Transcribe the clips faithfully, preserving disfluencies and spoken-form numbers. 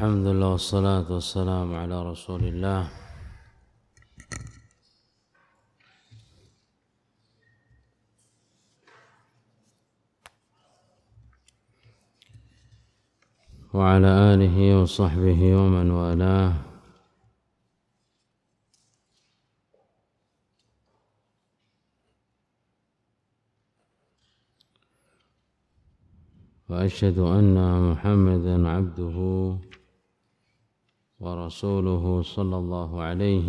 الحمد لله والصلاة والسلام على رسول الله وعلى آله وصحبه ومن والاه. وأشهد أن محمدا عبده ورسوله صلى الله عليه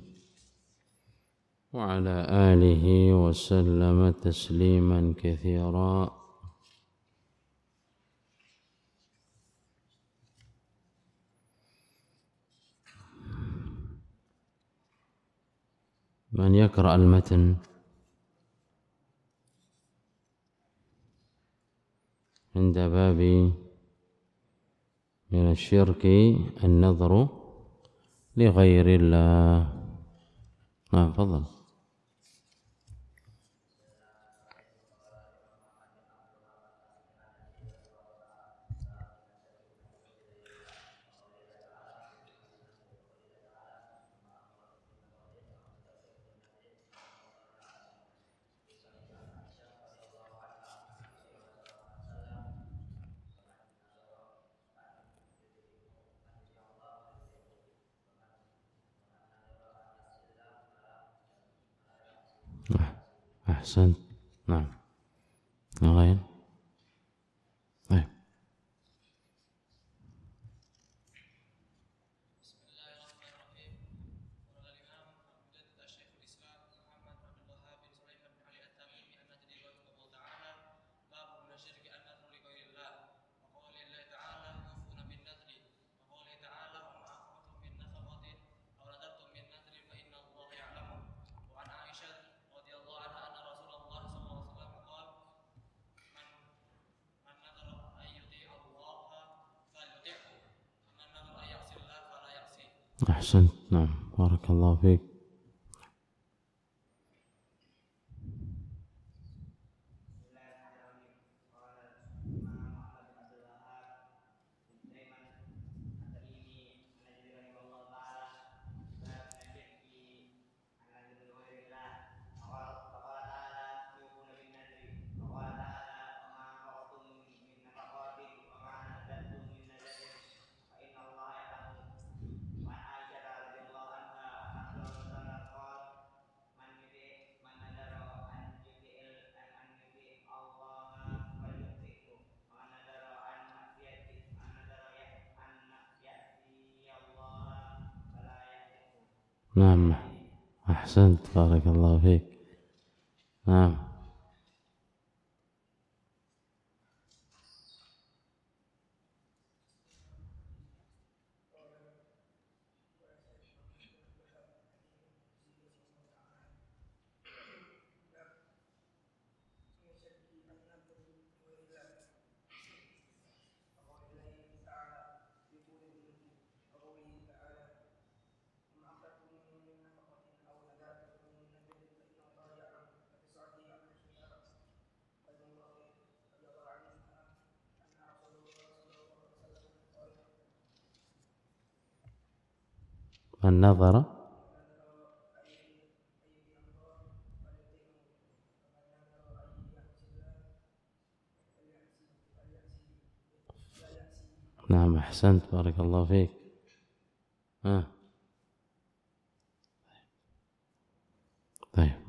وعلى آله وسلم تسليما كثيرا. من يقرأ المتن عند باب من الشرك النظر لغير الله. نعم تفضل. أحسنت. نعم غير طيب. أحسنت. نعم بارك الله فيك. نعم أحسنت بارك الله فيك. نعم النظر نعم أحسنت بارك الله فيك. آه. طيب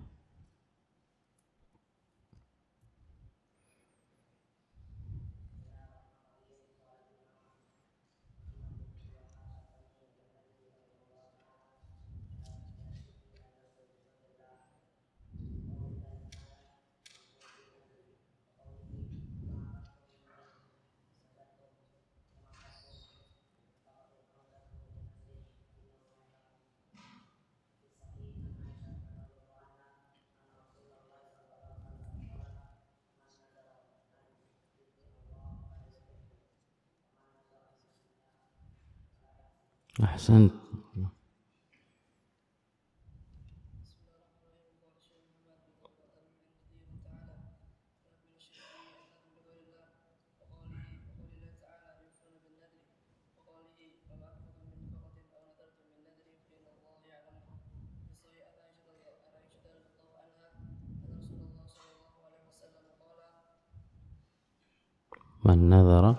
أحسنت. Man nadhara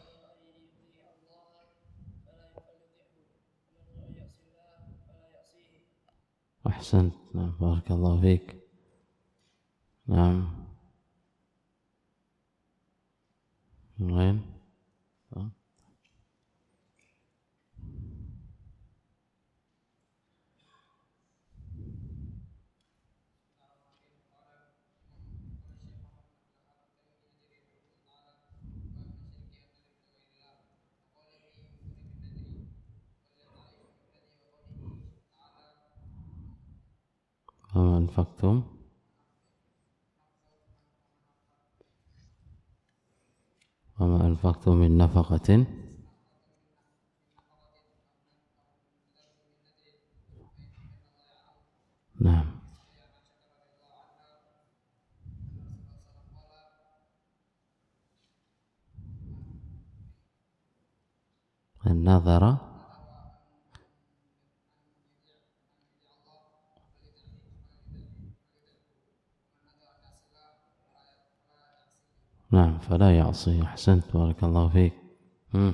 ahsan. Nah, barakallahu fiik. Nah, yang lain? Oh. Wa anfaqtum wa ma anfaqtum min nafaqatin nah an-nadhara nah fala ya'si. Ahsant, barakallahu fiik. Hmm.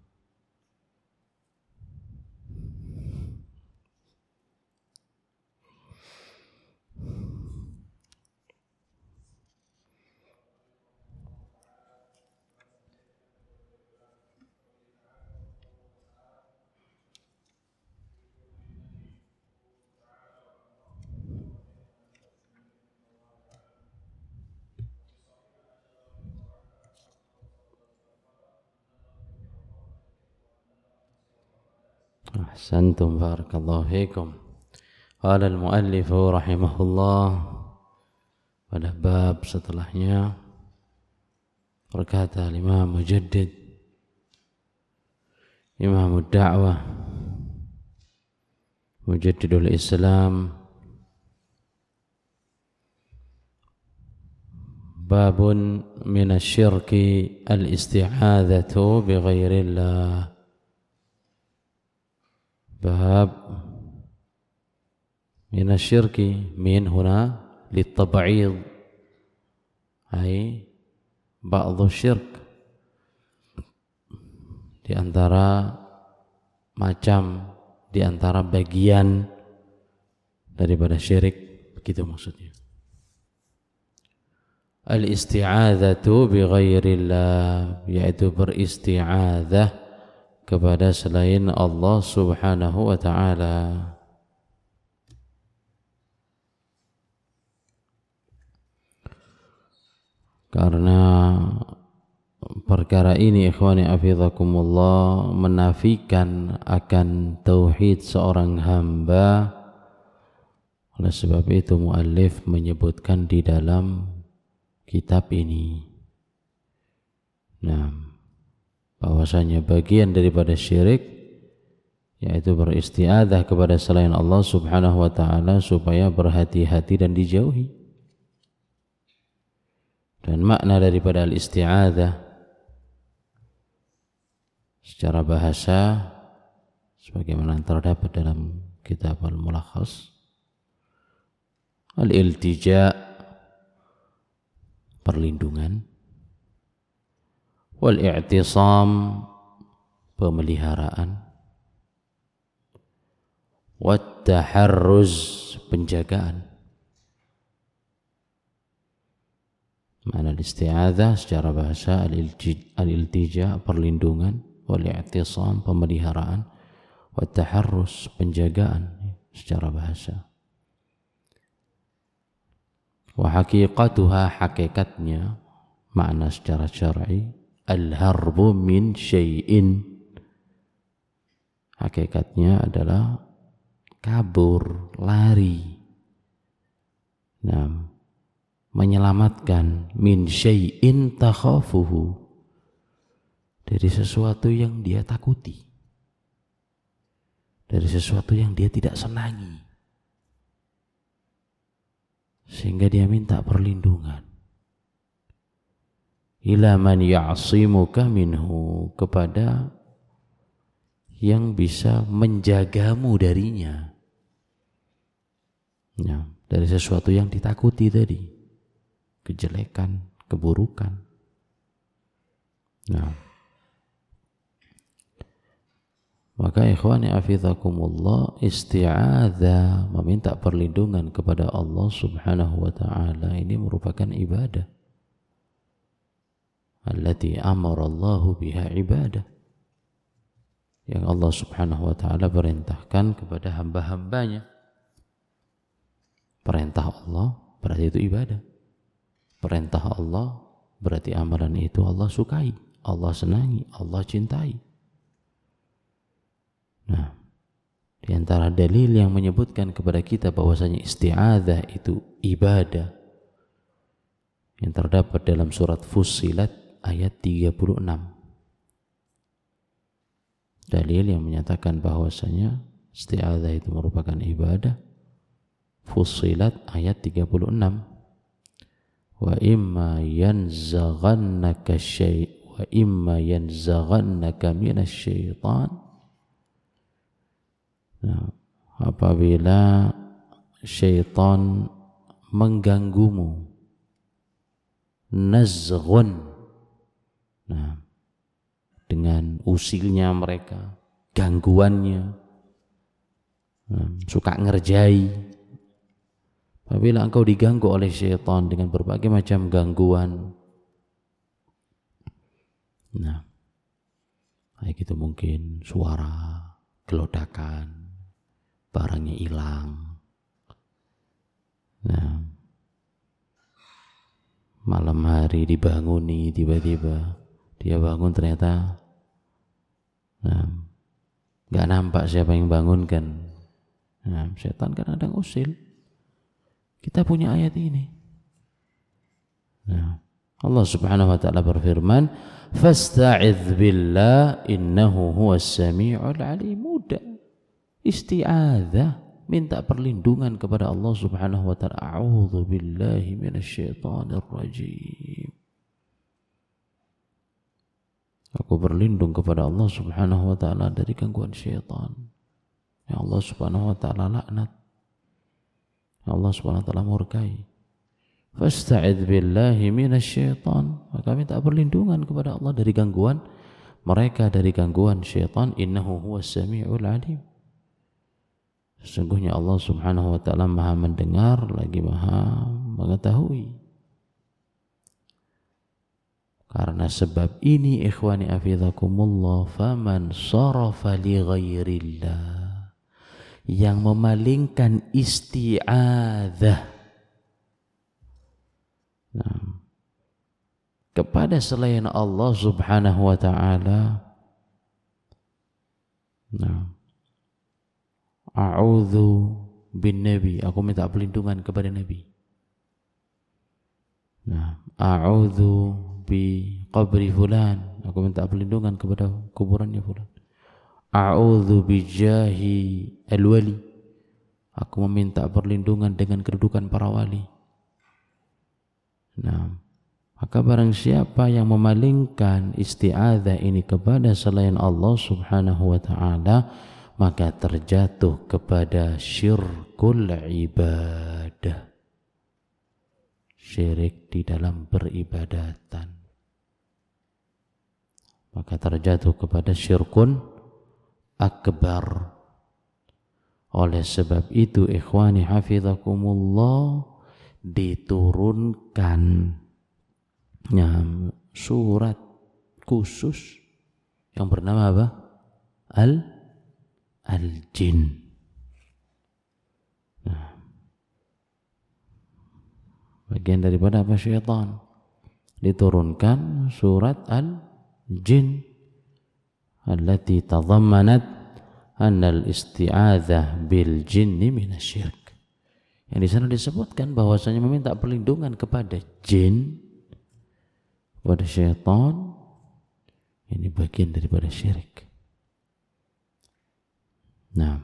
Ahsantum, barakallahu fiikum. Qala al-muallif rahimahullah, pada bab setelahnya berkata Imam Mujaddid, Imam ad-Da'wah, Mujaddidul Islam, babun minasyirki al-isti'adzatu bighairillah. Bab minasyirki, min huna litab'id, ay ba'dhu syirk, di antara macam, di antara bagian daripada syirik, begitu maksudnya. Al-isti'adzatu bighairillah, yaitu beristi'adzah kepada selain Allah Subhanahu wa ta'ala. Karena perkara ini, ikhwani hafizakumullah, menafikan akan tauhid seorang hamba. Oleh sebab itu muallif menyebutkan di dalam kitab ini, nah, bahwasanya bagian daripada syirik yaitu beristi'adzah kepada selain Allah Subhanahu wa ta'ala, supaya berhati-hati dan dijauhi. Dan makna daripada al-isti'adzah secara bahasa sebagaimana terdapat dalam kitab al-Mulakhas, al-iltija, perlindungan, wal-i'tisam, pemeliharaan, wat-taharruz, penjagaan. Makna isti'adzah secara bahasa al-iltija, perlindungan, wal-i'tisam, pemeliharaan, wat-taharruz, penjagaan secara bahasa. Wa haqiqatuha, hakikatnya, makna secara syar'i, al-harbu min syai'in, hakikatnya adalah kabur, lari, nah, menyelamatkan, min syai'in takhafuhu, dari sesuatu yang dia takuti, dari sesuatu yang dia tidak senangi, sehingga dia minta perlindungan. Ila man ya'simuka minhu, kepada yang bisa menjagamu darinya, ya, dari sesuatu yang ditakuti tadi, kejelekan, keburukan. Nah, maka ikhwani afizakumullah, isti'adzah, meminta perlindungan kepada Allah Subhanahu wa ta'ala, ini merupakan ibadah allati amara Allahu biha ibadah, yang Allah Subhanahu wa ta'ala perintahkan kepada hamba-hambanya. Perintah Allah berarti itu ibadah. Perintah Allah berarti amalan itu Allah sukai, Allah senangi, Allah cintai. Nah, di antara dalil yang menyebutkan kepada kita bahwasanya isti'adzah itu ibadah yang terdapat dalam surat Fussilat ayat tiga puluh enam. Dalil yang menyatakan bahwasanya isti'adzah itu merupakan ibadah. Fussilat ayat tiga puluh enam. Wa imma yanzaghannaka syai' wa imma yanzaghannaka minasyaitan. Nah, apabila syaitan mengganggumu, nazghun, nah, dengan usilnya mereka, gangguannya, nah, suka ngerjai. Apabila engkau diganggu oleh syaitan dengan berbagai macam gangguan, nah, baik itu mungkin suara, gelodakan, barangnya hilang, nah, malam hari dibanguni, tiba-tiba dia bangun ternyata nah, gak nampak siapa yang bangunkan. Nah, setan kan ada usil. Kita punya ayat ini. Nah, Allah Subhanahu wa ta'ala berfirman, "Fasta'idz billah innahu huwas sami'ul 'alim." Mudah. Isti'adzah, minta perlindungan kepada Allah Subhanahu wa ta'ala. A'udzu billahi minasyaitonir rajim. Aku berlindung kepada Allah Subhanahu wa ta'ala dari gangguan syaitan. Ya Allah Subhanahu wa ta'ala laknat. Allah Subhanahu wa ta'ala murkai. Fasta'idz billahi minasyaitan. Maka minta perlindungan kepada Allah dari gangguan mereka, dari gangguan syaitan. Innahu huwas sami'ul 'alim. Sesungguhnya Allah Subhanahu wa ta'ala Maha mendengar lagi Maha mengetahui. Karena sebab ini ikhwani afizakumullah, faman sarafa li ghairillah, yang memalingkan isti'adzah nah, kepada selain Allah Subhanahu wa ta'ala, nah, a'udzu bin nabi, aku minta perlindungan kepada Nabi. Nah, a'udzu bi qabri fulan, aku minta perlindungan kepada kuburannya fulan. A'udzu bi jahi al-wali, aku meminta perlindungan dengan kedudukan para wali. Nah, maka barang siapa yang memalingkan isti'adzah ini kepada selain Allah Subhanahu wa ta'ala, maka terjatuh kepada syirkul ibadah, syirik di dalam beribadatan, maka terjatuh kepada syirkun akbar. Oleh sebab itu ikhwani hafizakumullah, diturunkan ya, surat khusus yang bernama apa? Al Al-Jin. Nah, bagian daripada apa? Syaitan. Diturunkan surat Al-Jin allati tadammanat annal isti'adzah bil jinni minasyirk. Yang di sana disebutkan bahwasanya meminta perlindungan kepada jin, kepada syaitan, ini bagian daripada syirik. Nah,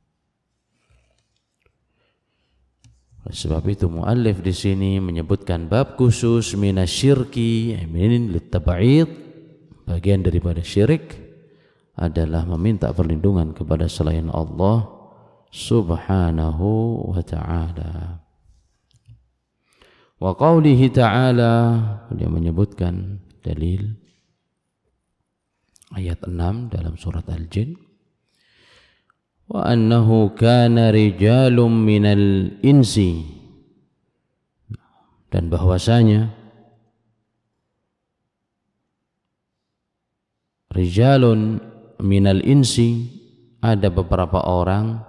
oleh sebab itu muallif di sini menyebutkan bab khusus minasyirki, min litab'id, bagian daripada syirik adalah meminta perlindungan kepada selain Allah Subhanahu wa ta'ala. Wa qawlihi ta'ala, dia menyebutkan dalil ayat enam dalam surat Al-Jin. Wa annahu kana rijalun minal insi, dan bahwasanya rijalun minal insi, ada beberapa orang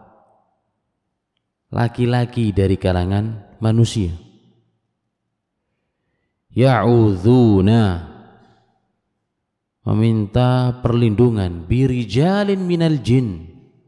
laki-laki dari kalangan manusia, ya'udzuna, meminta perlindungan, birijalin minal jin,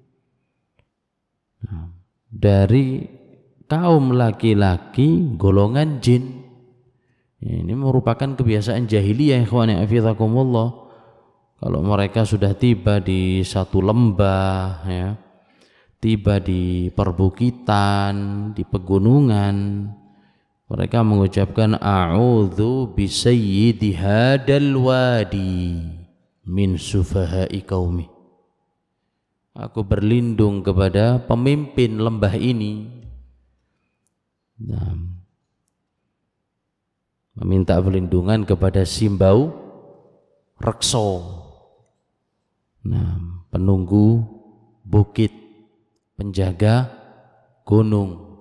dari kaum laki-laki golongan jin. Ini merupakan kebiasaan jahiliyah, ikhwani hafizakumullah. Kalau mereka sudah tiba di satu lembah, ya, tiba di perbukitan, di pegunungan, mereka mengucapkan a'udzu bisayyidi hadal wadi min sufahai qaumi. Aku berlindung kepada pemimpin lembah ini. Nah, meminta perlindungan kepada Simbau Rekso. Nah, penunggu bukit, penjaga gunung.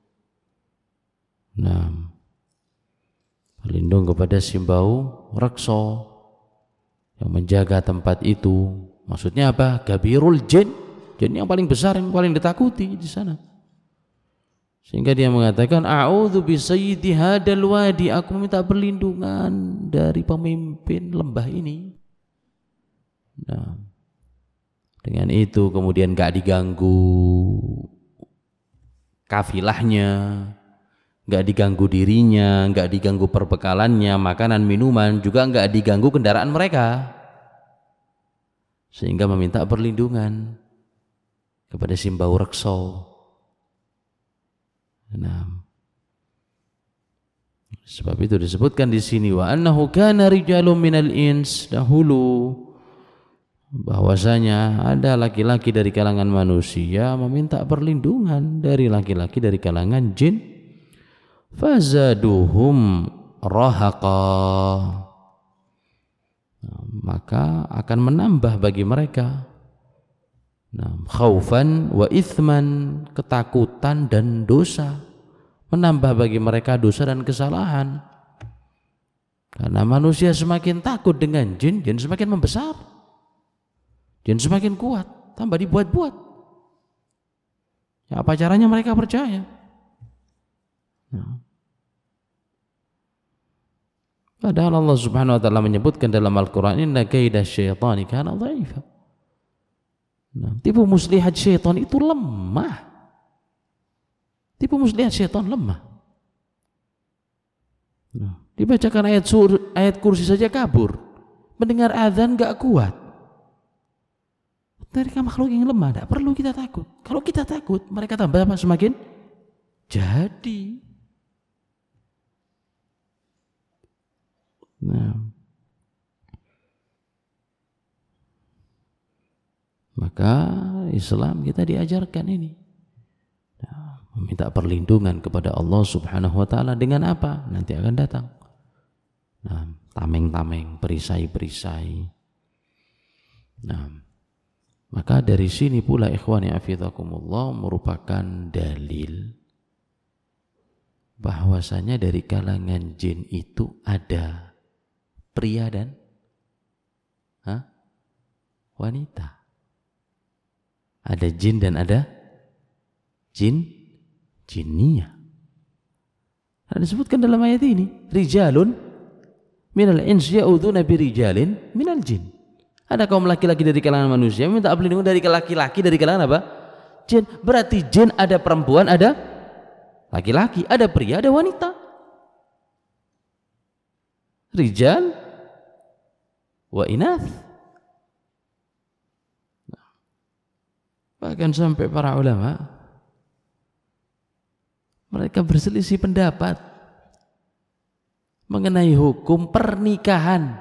Nah, berlindung kepada Simbau Rekso yang menjaga tempat itu. Maksudnya apa? Gabirul jin, jin yang paling besar, yang paling ditakuti di sana. Sehingga dia mengatakan, a'udzu bisayyidi hadal wadi, aku meminta perlindungan dari pemimpin lembah ini. Nah, dengan itu kemudian gak diganggu kafilahnya, gak diganggu dirinya, gak diganggu perbekalannya, makanan, minuman, juga gak diganggu kendaraan mereka. Sehingga meminta perlindungan kepada Simbau Rekso. Nah, sebab itu disebutkan di sini, wa annahu kana rijalun minal ins, dahulu bahwasanya ada laki-laki dari kalangan manusia meminta perlindungan dari laki-laki dari kalangan jin. Fazaduhum rahaqa, nah, maka akan menambah bagi mereka, nah, khaufan wa ithman, ketakutan dan dosa, menambah bagi mereka dosa dan kesalahan. Karena manusia semakin takut dengan jin, jin semakin membesar, jin semakin kuat, tambah dibuat-buat. Ya, apa caranya mereka percaya? Nah. Padahal Allah Subhanahu wa taala menyebutkan dalam Al-Qur'an, inna kaida syaitani kana dha'ifa. Nah, tipu muslihat syaitan itu lemah. Tipu muslihat syaitan lemah. Nah, dibacakan ayat sur, ayat kursi saja kabur. Mendengar azan gak kuat. Mereka makhluk yang lemah, tidak perlu kita takut. Kalau kita takut, mereka tambah apa? Semakin jadi. Nah, maka Islam kita diajarkan ini, nah, meminta perlindungan kepada Allah Subhanahu wa taala dengan apa? Nanti akan datang. Nah, tameng-tameng, perisai-perisai. Nah, maka dari sini pula ikhwani hafizakumullah merupakan dalil bahwasanya dari kalangan jin itu ada pria dan ha? wanita. Ada jin dan ada jin jinnia. Ada disebutkan dalam ayat ini, rijalun minal insi ya'udzuna birijalin minal jin. Ada kaum laki-laki dari kalangan manusia minta perlindungan dari laki-laki dari kalangan apa? Jin. Berarti jin ada perempuan, ada laki-laki, ada pria, ada wanita. Rijal wa inath. Nah, bahkan sampai para ulama mereka berselisih pendapat mengenai hukum pernikahan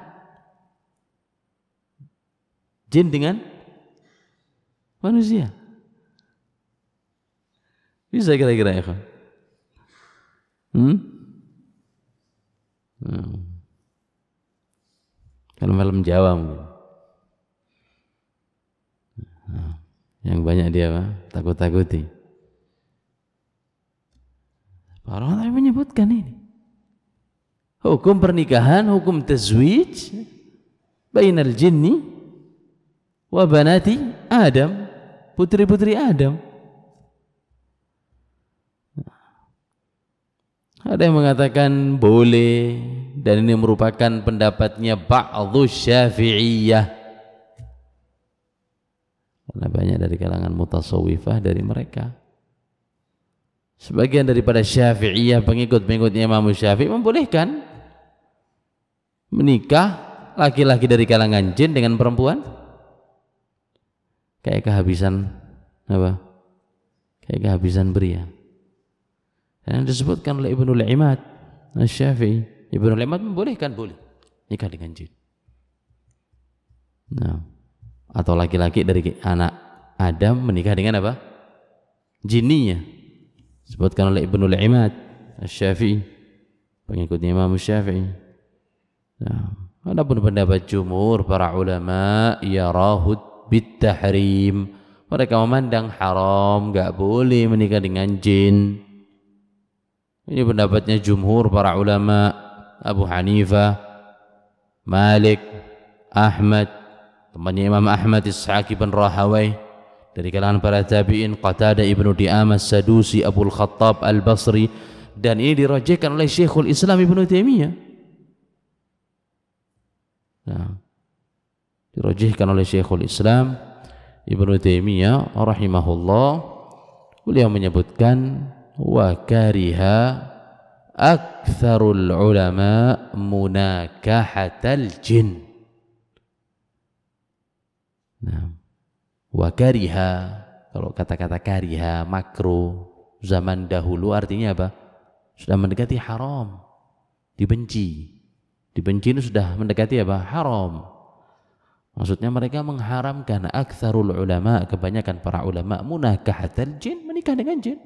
jin dengan manusia. Bisa kira-kira ya? Hmm? Hmm. Kalau film Jawa mungkin. yang banyak dia apa? Takut-takuti. Para ulama menyebutkan ini. Hukum pernikahan, hukum tazwij bainal jinni wa banati Adam, putri-putri Adam. Ada yang mengatakan boleh, dan ini merupakan pendapatnya ba'dhu Syafi'iyah. Karena banyak dari kalangan mutasawwifah dari mereka. Sebagian daripada Syafi'iyah, pengikut-pengikutnya Imam Syafi'i, membolehkan menikah laki-laki dari kalangan jin dengan perempuan. Kayak kehabisan apa? Kayak kehabisan beria. Dan yang disebutkan oleh Ibnul Imad Asy-Syafi'i, Ibnul Imad membolehkan, boleh nikah dengan jin. Nah, atau laki-laki dari anak Adam menikah dengan apa? Jinninya. Disebutkan oleh Ibnul Imad Asy-Syafi'i, pengikutnya Imam Syafi'i. Nah, adapun pendapat jumhur para ulama yarahud bitahrim, mereka memandang haram, enggak boleh menikah dengan jin. Ini pendapatnya jumhur para ulama, Abu Hanifah, Malik, Ahmad, temannya Imam Ahmad Ishaq bin Rahawai, dari kalangan para tabi'in Qatadah ibnu Di'amah Sadusi, Abul Khattab Al-Basri, dan ini dirajihkan oleh Syekhul Islam Ibnu Taimiyah. Nah, dirajihkan oleh Syekhul Islam Ibnu Taimiyah rahimahullah. Beliau menyebutkan wa kariha aktsarul ulama munakahatal jin. Nah, wa kariha, kalau kata-kata kariha makruh zaman dahulu artinya apa? Sudah mendekati haram, dibenci. Dibenci itu sudah mendekati apa? Haram. Maksudnya mereka mengharamkan, aktsarul ulama, kebanyakan para ulama, munakahatal jin, menikah dengan jin.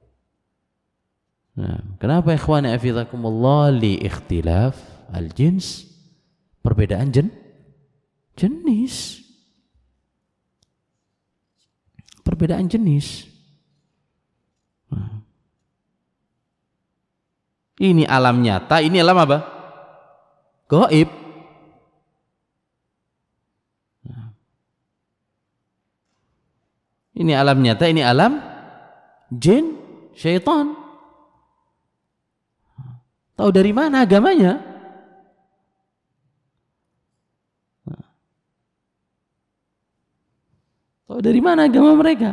Nah, kenapa ikhwani afizakumullah? Li ikhtilaf al-jins, perbedaan jen jenis. Perbedaan jenis. Nah, ini alam nyata, ini alam apa? Gaib. Nah, ini alam nyata, ini alam jin, syaitan. Tahu dari mana agamanya? Tahu dari mana agama mereka?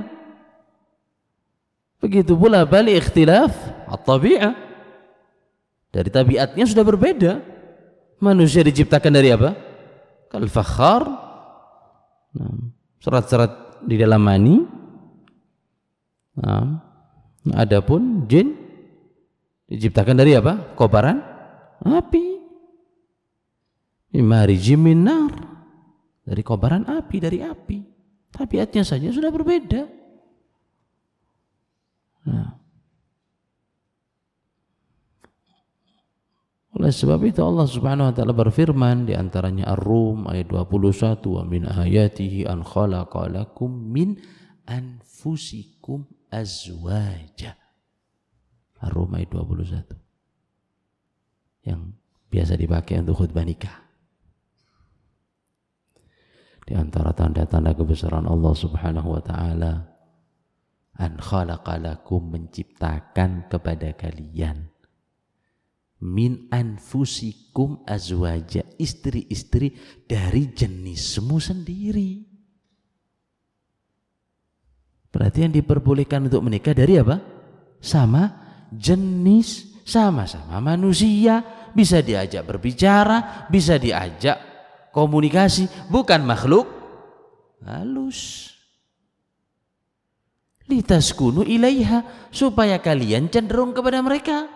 Begitu pula bali ikhtilaf at-tabi'ah. Dari tabiatnya sudah berbeda. Manusia diciptakan dari apa? Kal-fakhar. Nah, serat-serat di dalam mani. Nah, adapun jin diciptakan dari apa? Kobaran api. Mimarijim min nar. Dari kobaran api, dari api. Tabiatnya saja sudah berbeda. Nah, oleh sebab itu Allah Subhanahu wa taala berfirman di antaranya Ar-Rum ayat dua puluh satu, wa min ayatihi an khalaqa lakum min anfusikum azwaja. Ar-Rum ayat dua puluh satu. Yang biasa dipakai untuk khutbah nikah. Di antara tanda-tanda kebesaran Allah Subhanahu wa taala, an khalaqa lakum, menciptakan kepada kalian, min anfusikum azwaja, istri-istri dari jenismu sendiri. Berarti yang diperbolehkan untuk menikah dari apa? Sama jenis, sama-sama manusia, bisa diajak berbicara, bisa diajak komunikasi, bukan makhluk halus. Litaskunu ilaiha, supaya kalian cenderung kepada mereka.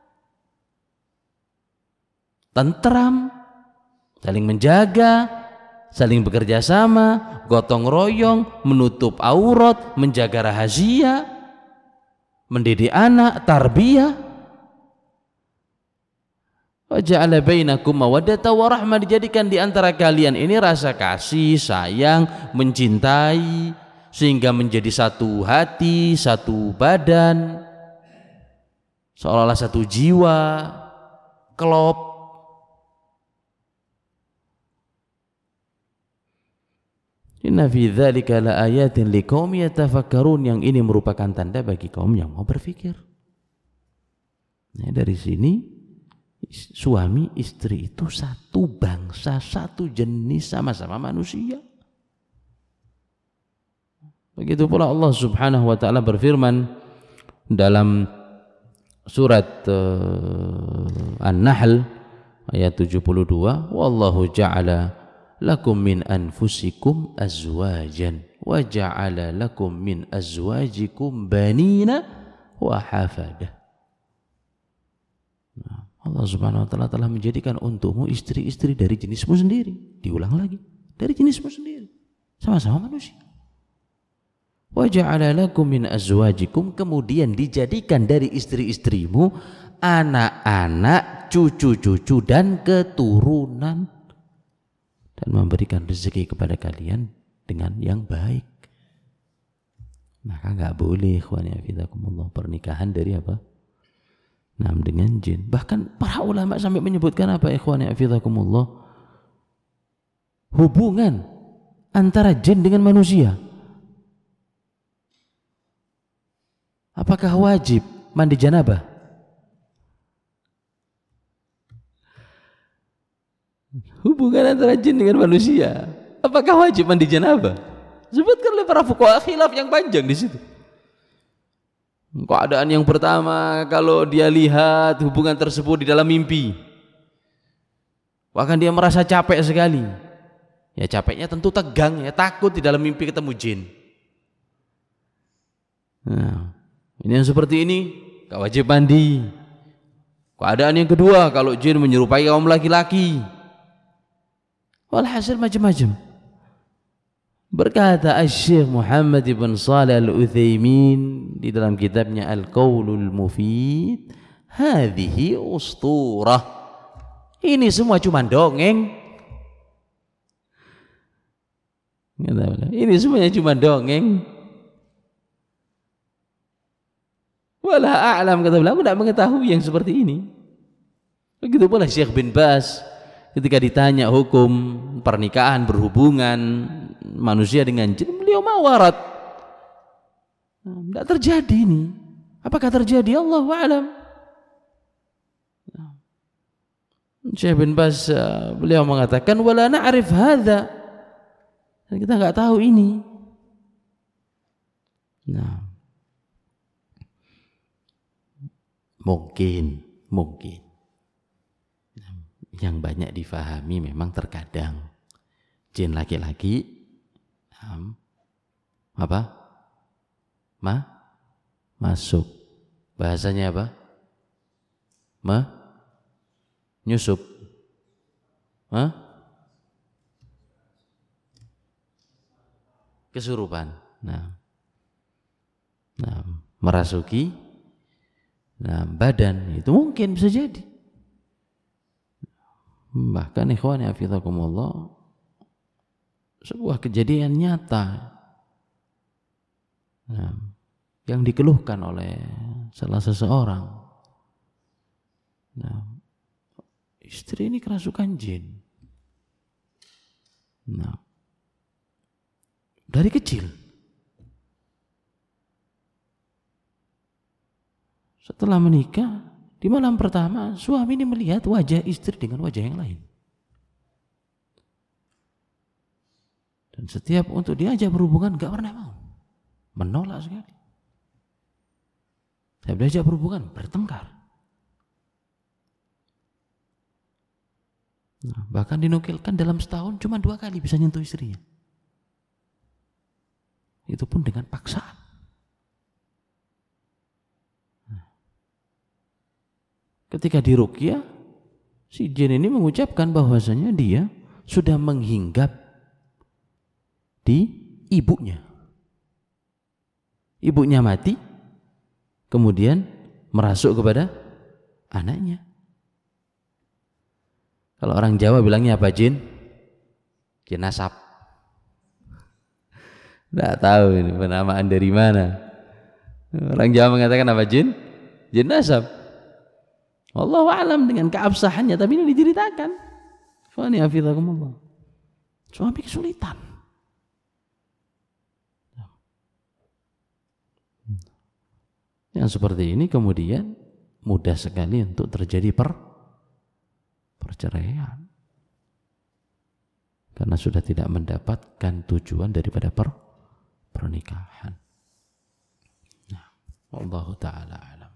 Tentram, saling menjaga, saling bekerja sama, gotong royong, menutup aurat, menjaga rahasia, mendidik anak, tarbiyah. Wa ja'ala bainakum mawaddatan wa rahmah, dijadikan di antara kalian ini rasa kasih, sayang, mencintai, sehingga menjadi satu hati, satu badan, seolah-olah satu jiwa, klop. Inna fi dzalika laayatin liqaumin yatafakkarun, yang ini merupakan tanda bagi kaum yang mau berpikir. Nah, dari sini suami istri itu satu bangsa, satu jenis, sama-sama manusia. Begitu pula Allah Subhanahu wa taala berfirman dalam surat uh, An-Nahl ayat tujuh puluh dua, wallahu ja'ala lakum min anfusikum azwajan wa ja'ala lakum min azwajikum banina wa hafada. Nah, Allah Subhanahu wa taala telah menjadikan untukmu istri-istri dari jenismu sendiri. Diulang lagi, dari jenismu sendiri, sama-sama manusia. Wa ja'ala lakum min azwajikum, kemudian dijadikan dari istri-istrimu anak-anak, cucu-cucu dan keturunan, dan memberikan rezeki kepada kalian dengan yang baik. Maka enggak boleh ikhwani fillah pernikahan dari apa? Nah, dengan jin. Bahkan para ulama sampai menyebutkan apa ikhwani fillah, hubungan antara jin dengan manusia. Apakah wajib mandi janabah? Hubungan antara jin dengan manusia, apakah wajib mandi janabah? Sebutkan oleh para fuqaha, khilaf yang panjang di situ. Keadaan yang pertama, kalau dia lihat hubungan tersebut di dalam mimpi, bahkan dia merasa capek sekali. Ya capeknya tentu tegang, ya takut di dalam mimpi ketemu jin. Nah, ini yang seperti ini gak wajib mandi. Keadaan yang kedua, kalau jin menyerupai kaum laki-laki, walhasil macam-macam. Berkata Asy-Syaikh Muhammad ibn Shalih Al-Utsaimin di dalam kitabnya Al-Qaulul Mufid, hadhihi usturah, ini semua cuma dongeng. Ini semuanya cuma dongeng. Wala a'lam, kata beliau, aku tidak mengetahui yang seperti ini. Begitu pula Syekh bin Baz ketika ditanya hukum pernikahan, berhubungan manusia dengan jin, beliau mawarat, tidak terjadi ini. Apakah terjadi? Allahu a'lam. Syekh bin Baz beliau mengatakan wala na'rif hadza, kita enggak tahu ini. Nah, mungkin mungkin yang banyak difahami memang terkadang jin laki-laki um, apa ma masuk, bahasanya apa, ma nyusup, ma kesurupan. Nah, nah merasuki nah badan, itu mungkin bisa jadi. Bahkan ikhwani hafizakumullah, sebuah kejadian nyata nah, yang dikeluhkan oleh salah seseorang. Nah, istri ini kerasukan jin. Nah, dari kecil. Setelah menikah, di malam pertama, suami ini melihat wajah istri dengan wajah yang lain. Dan setiap untuk diajak berhubungan, gak pernah mau. Menolak sekali. Saya diajak berhubungan, bertengkar. Nah, bahkan dinukilkan dalam setahun cuma dua kali bisa nyentuh istrinya. Itu pun dengan paksaan. Ketika diruqyah, si jin ini mengucapkan bahwasanya dia sudah menghinggap di ibunya. Ibunya mati, kemudian merasuk kepada anaknya. Kalau orang Jawa bilangnya apa, jin? Jin nasab. Tidak tahu ini penamaan dari mana. Orang Jawa mengatakan apa jin? Jin nasab. Wallahu a'lam dengan keabsahannya, tapi ini diceritakan. Fani hafizakumullah. Suami kesulitan. Yang seperti ini kemudian mudah sekali untuk terjadi per perceraian. Karena sudah tidak mendapatkan tujuan daripada per pernikahan. Nah, wallahu taala alam.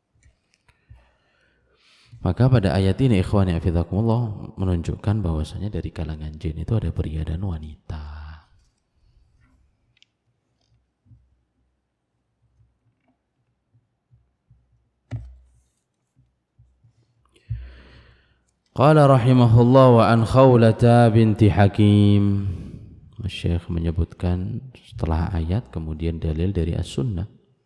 Maka pada ayat ini ikhwani hafizakumullah menunjukkan bahwasanya dari kalangan jin itu ada pria dan wanita. Qala rahimahullah wa an Khawlata binti Hakim. Syekh menyebutkan setelah ayat kemudian dalil dari as-sunnah.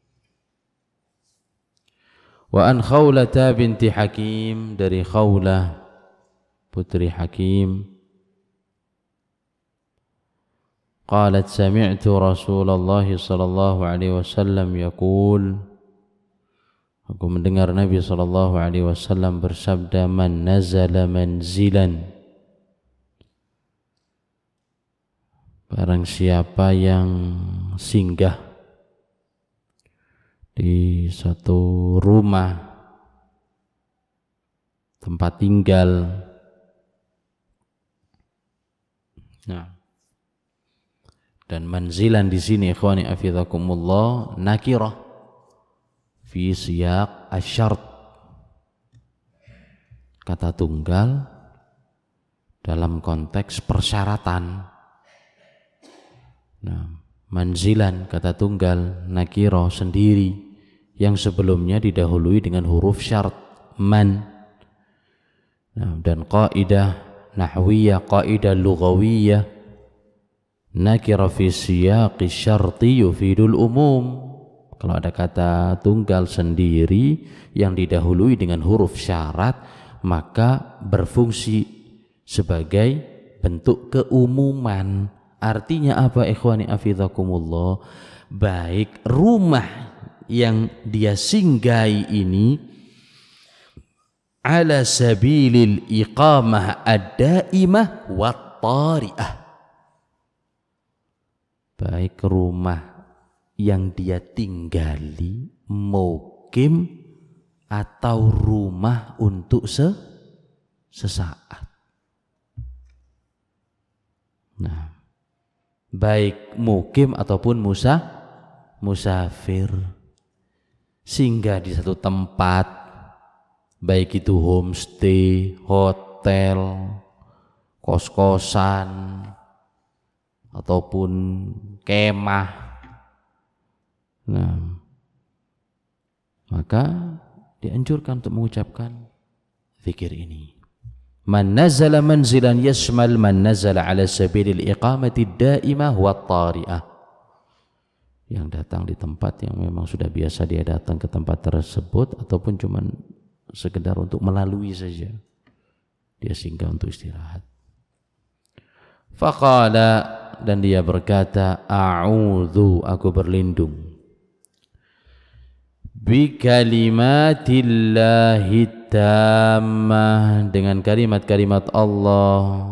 Wa an Khawlata binti Hakim, dari Khawlah putri Hakim. Qalat sami'tu Rasulullah sallallahu alaihi wasallam yaqul, aku mendengar Nabi sallallahu alaihi wasallam bersabda, man nazala manzilan, barang siapa yang singgah di satu rumah tempat tinggal. Nah, dan manzilan di sini ikhwani hafizakumullah nakirah fi siyaq asy-syart, kata tunggal dalam konteks persyaratan. Nah, manzilan kata tunggal nakirah sendiri yang sebelumnya didahului dengan huruf syarat man. Nah, dan kaidah nahwiyah, kaidah lughawiyah, nakirah fi siyaqi syarti yufidul umum. Kalau ada kata tunggal sendiri yang didahului dengan huruf syarat, maka berfungsi sebagai bentuk keumuman. Artinya apa ikhwani hafizakumullah? Baik rumah yang dia singgahi ini ala sabilil iqamah ad-daimah wat tari'ah, baik rumah yang dia tinggali, mukim, atau rumah untuk se sesaat. Nah, baik mukim ataupun musa musafir, singgah di satu tempat, baik itu homestay, hotel, kos-kosan, ataupun kemah. Nah, maka dianjurkan untuk mengucapkan zikir ini. Man nazala manzilan yashmal man nazala ala sabilil iqamati daimah wa tari'ah. Yang datang di tempat yang memang sudah biasa dia datang ke tempat tersebut, ataupun cuma sekedar untuk melalui saja, dia singgah untuk istirahat. Faqala, dan dia berkata, a'udzu, aku berlindung, bi kalimatillahi tammah, dengan kalimat-kalimat Allah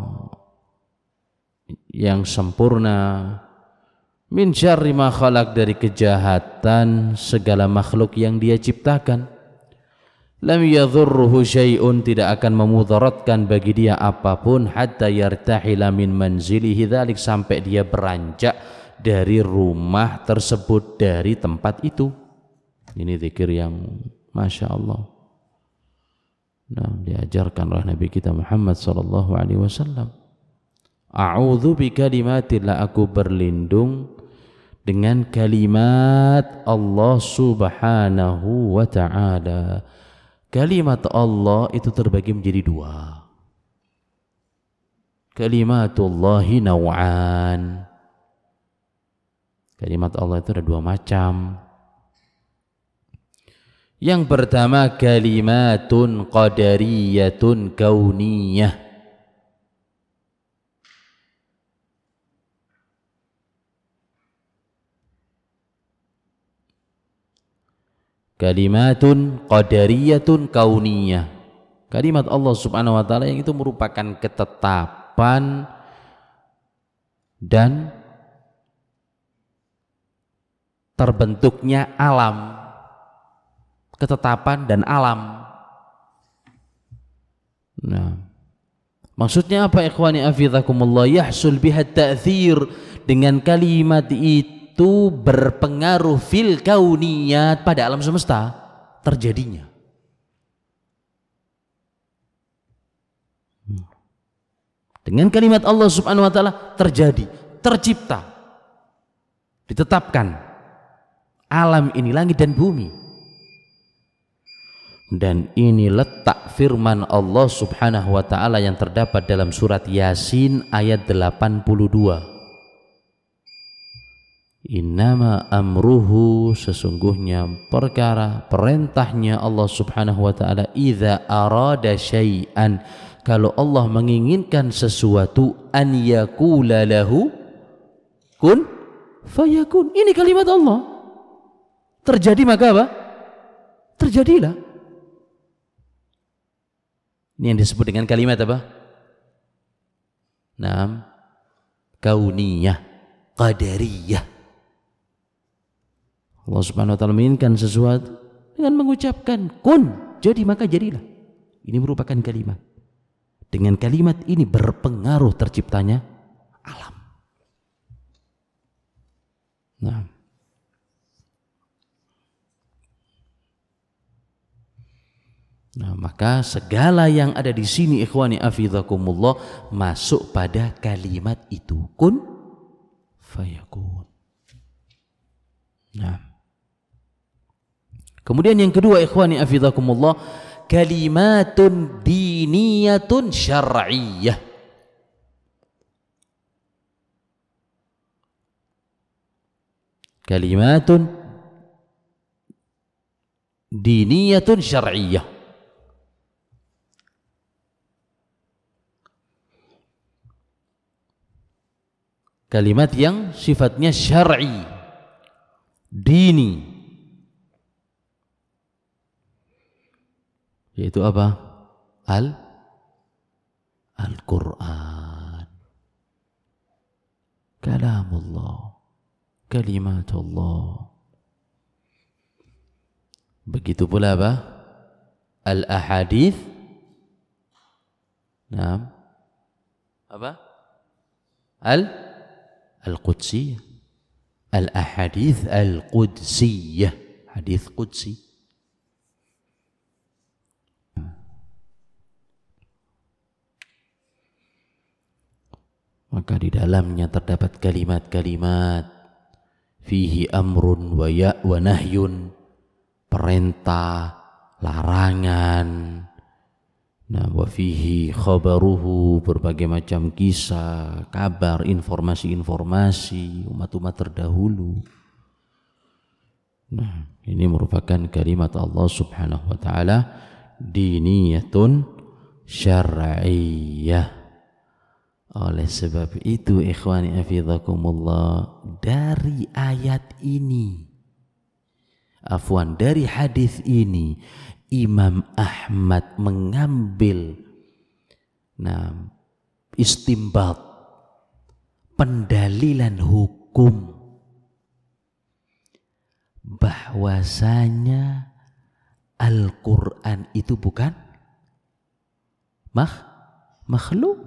yang sempurna, min syarri ma khalaq, dari kejahatan segala makhluk yang dia ciptakan. Lam yadhurruhu syai'un, tidak akan memudaratkan bagi dia apapun, hatta yartahila min manzilihi dzalik, sampai dia beranjak dari rumah tersebut, dari tempat itu. Ini zikir yang Masya Allah, nah, diajarkan oleh Nabi kita Muhammad sallallahu alaihi wasallam. A'udzu bi kalimatillah, aku berlindung dengan kalimat Allah subhanahu wa ta'ala. Kalimat Allah itu terbagi menjadi dua. Kalimatullahi naw'an. Kalimat Allah itu ada dua macam. Yang pertama kalimatun qadariyatun kauniyah, kalimatun qadariyatun kauniyah. Kalimat Allah Subhanahu wa taala yang itu merupakan ketetapan dan terbentuknya alam, ketetapan dan alam. Nah, maksudnya apa ikhwani afizakumullah? Yahsul biha ta'thir, dengan kalimat itu berpengaruh fil kauniyat, pada alam semesta terjadinya. Dengan kalimat Allah Subhanahu wa taala terjadi, tercipta, ditetapkan alam ini, langit dan bumi. Dan ini letak firman Allah Subhanahu wa taala yang terdapat dalam surat Yasin ayat delapan puluh dua. Innama amruhu, sesungguhnya perkara perintahnya Allah Subhanahu wa taala, idza arada syai'an, kalau Allah menginginkan sesuatu, an yaqula lahu kun fayakun. Ini kalimat Allah. Terjadi maka apa? Terjadilah. Ini yang disebut dengan kalimat apa? Naam, kauniyah, qadariyah. Allah Subhanahu wa taala menginginkan sesuatu dengan mengucapkan kun, jadi maka jadilah. Ini merupakan kalimat. Dengan kalimat ini berpengaruh terciptanya alam. Nah, nah maka segala yang ada di sini ikhwani afizakumullah masuk pada kalimat itu, kun fayakun. Nah, kemudian yang kedua ikhwani afizakumullah, kalimatun diniyatun syar'iyyah. Kalimatun diniyatun syar'iyyah. Kalimat yang sifatnya syar'i, dini, yaitu apa? Al Al-Quran, kalamullah, kalimatullah. Begitu pula apa? Al-ahadith. Naam. Apa? Al Al-Qudsiyah. Al-ahadith al-Qudsiyah, hadith Qudsi. Maka di dalamnya terdapat kalimat-kalimat fihi amrun wa ya wa nahyun, perintah, larangan. Nah, wa fihi khabaruhu, berbagai macam kisah, kabar, informasi-informasi umat-umat terdahulu. Nah, ini merupakan kalimat Allah Subhanahu wa taala, diniyatun syar'iyyah. Oleh sebab itu ikhwani afizakumullah, dari ayat ini, afwan, dari hadis ini, Imam Ahmad mengambil nah, istimbat, pendalilan hukum bahwasanya Al-Quran itu bukan makh, makhluk.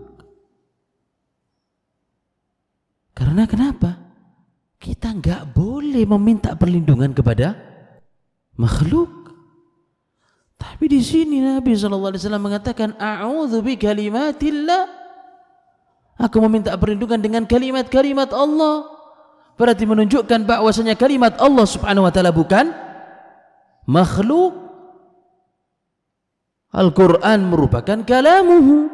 Karena kenapa? Kita enggak boleh meminta perlindungan kepada makhluk. Tapi di sini Nabi shallallahu alaihi wasallam mengatakan, a'udzu bi kalimatillah, aku meminta perlindungan dengan kalimat-kalimat Allah. Berarti menunjukkan bahwasanya kalimat Allah Subhanahu wa taala bukan makhluk. Al-Quran merupakan kalamuhu.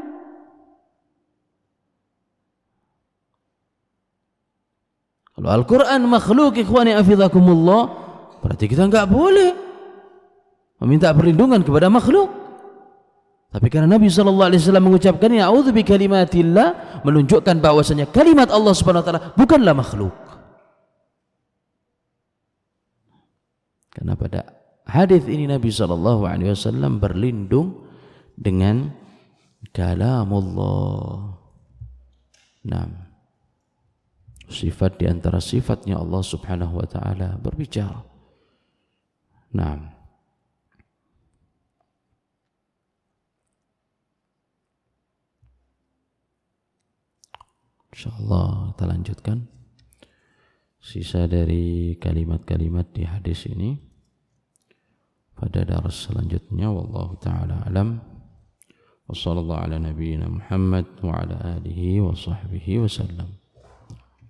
Kalau Al-Quran makhluk ikhwani afizakumullah, berarti kita enggak boleh meminta perlindungan kepada makhluk. Tapi karena Nabi shallallahu alaihi wasallam mengucapkan a'udzu bi kalimatillah, menunjukkan bahwasanya kalimat Allah Subhanahu wa taala bukanlah makhluk. Karena pada hadis ini Nabi sallallahu alaihi wasallam berlindung dengan kalamullah. Nah, sifat di antara sifatnya Allah Subhanahu wa taala berbicara. Nah, insyaallah kita lanjutkan sisa dari kalimat-kalimat di hadis ini pada dars selanjutnya. Wallahu taala alam. Wassallallahu ala nabiyyina Muhammad wa ala alihi wa sahbihi wasallam.